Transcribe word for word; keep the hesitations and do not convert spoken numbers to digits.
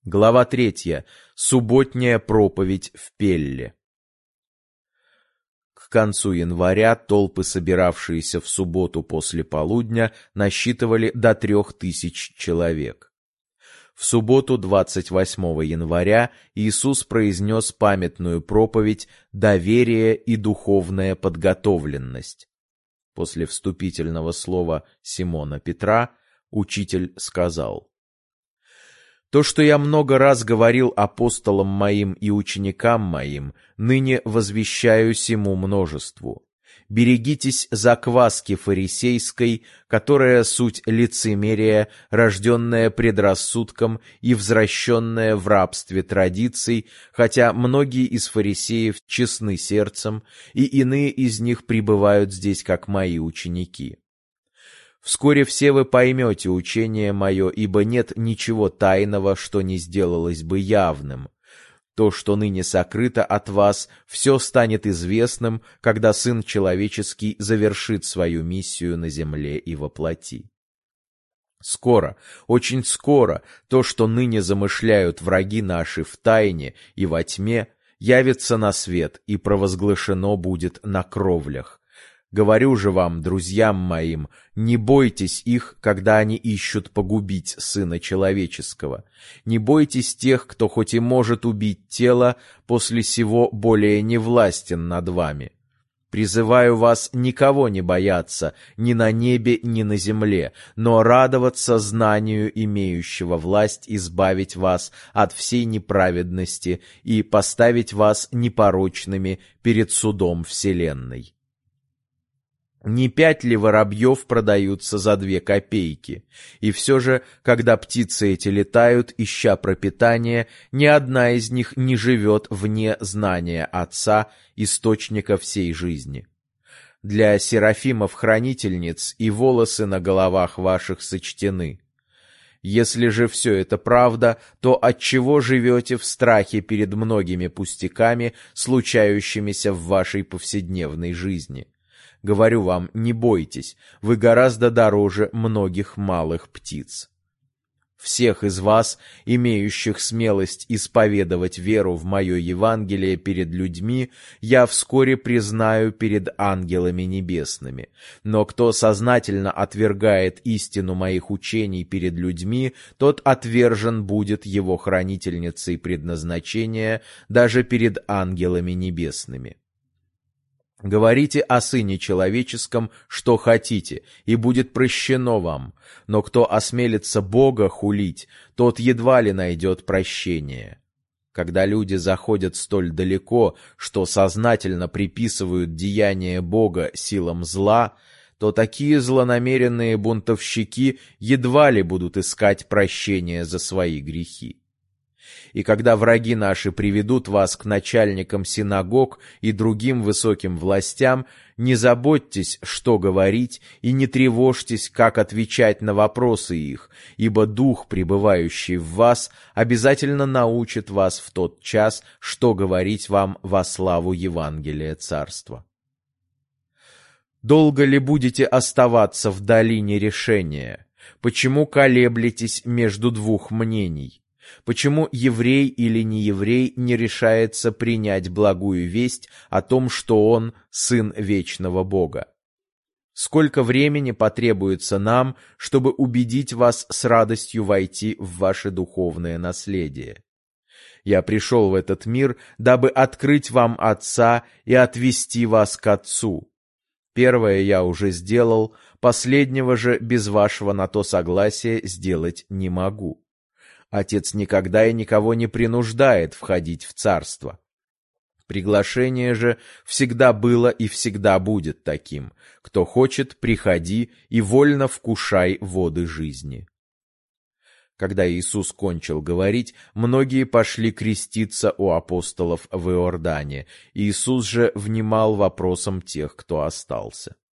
Глава третья. Субботняя проповедь в Пелле. К концу января толпы, собиравшиеся в субботу после полудня, насчитывали до трех тысяч человек. В субботу, двадцать восьмого января, Иисус произнес памятную проповедь «Доверие и духовная подготовленность». После вступительного слова Симона Петра учитель сказал: «То, что я много раз говорил апостолам моим и ученикам моим, ныне возвещаю сему множеству. Берегитесь закваски фарисейской, которая суть лицемерия, рожденная предрассудком и возвращенная в рабстве традиций, хотя многие из фарисеев честны сердцем, и иные из них пребывают здесь, как мои ученики. Вскоре все вы поймете учение мое, ибо нет ничего тайного, что не сделалось бы явным. То, что ныне сокрыто от вас, все станет известным, когда Сын Человеческий завершит свою миссию на земле и во плоти. Скоро, очень скоро, то, что ныне замышляют враги наши в тайне и во тьме, явится на свет и провозглашено будет на кровлях. Говорю же вам, друзьям моим, не бойтесь их, когда они ищут погубить Сына Человеческого. Не бойтесь тех, кто хоть и может убить тело, после сего более не властен над вами. Призываю вас никого не бояться, ни на небе, ни на земле, но радоваться знанию имеющего власть избавить вас от всей неправедности и поставить вас непорочными перед судом вселенной. Не пять ли воробьев продаются за две копейки? И все же, когда птицы эти летают, ища пропитание, ни одна из них не живет вне знания Отца, источника всей жизни. Для серафимов-хранительниц и волосы на головах ваших сочтены. Если же все это правда, то отчего живете в страхе перед многими пустяками, случающимися в вашей повседневной жизни? Говорю вам, не бойтесь, вы гораздо дороже многих малых птиц. Всех из вас, имеющих смелость исповедовать веру в мое Евангелие перед людьми, я вскоре признаю перед ангелами небесными. Но кто сознательно отвергает истину моих учений перед людьми, тот отвержен будет его хранительницей предназначения даже перед ангелами небесными. Говорите о Сыне Человеческом, что хотите, и будет прощено вам, но кто осмелится Бога хулить, тот едва ли найдет прощения. Когда люди заходят столь далеко, что сознательно приписывают деяния Бога силам зла, то такие злонамеренные бунтовщики едва ли будут искать прощения за свои грехи. И когда враги наши приведут вас к начальникам синагог и другим высоким властям, не заботьтесь, что говорить, и не тревожьтесь, как отвечать на вопросы их, ибо Дух, пребывающий в вас, обязательно научит вас в тот час, что говорить вам во славу Евангелия Царства. Долго ли будете оставаться в долине решения? Почему колеблетесь между двух мнений? Почему еврей или нееврей не решается принять благую весть о том, что он сын вечного Бога? Сколько времени потребуется нам, чтобы убедить вас с радостью войти в ваше духовное наследие? Я пришел в этот мир, дабы открыть вам Отца и отвести вас к Отцу. Первое я уже сделал, последнего же без вашего на то согласия сделать не могу. Отец никогда и никого не принуждает входить в царство. Приглашение же всегда было и всегда будет таким. Кто хочет, приходи и вольно вкушай воды жизни. Когда Иисус кончил говорить, многие пошли креститься у апостолов в Иордане. Иисус же внимал вопросам тех, кто остался.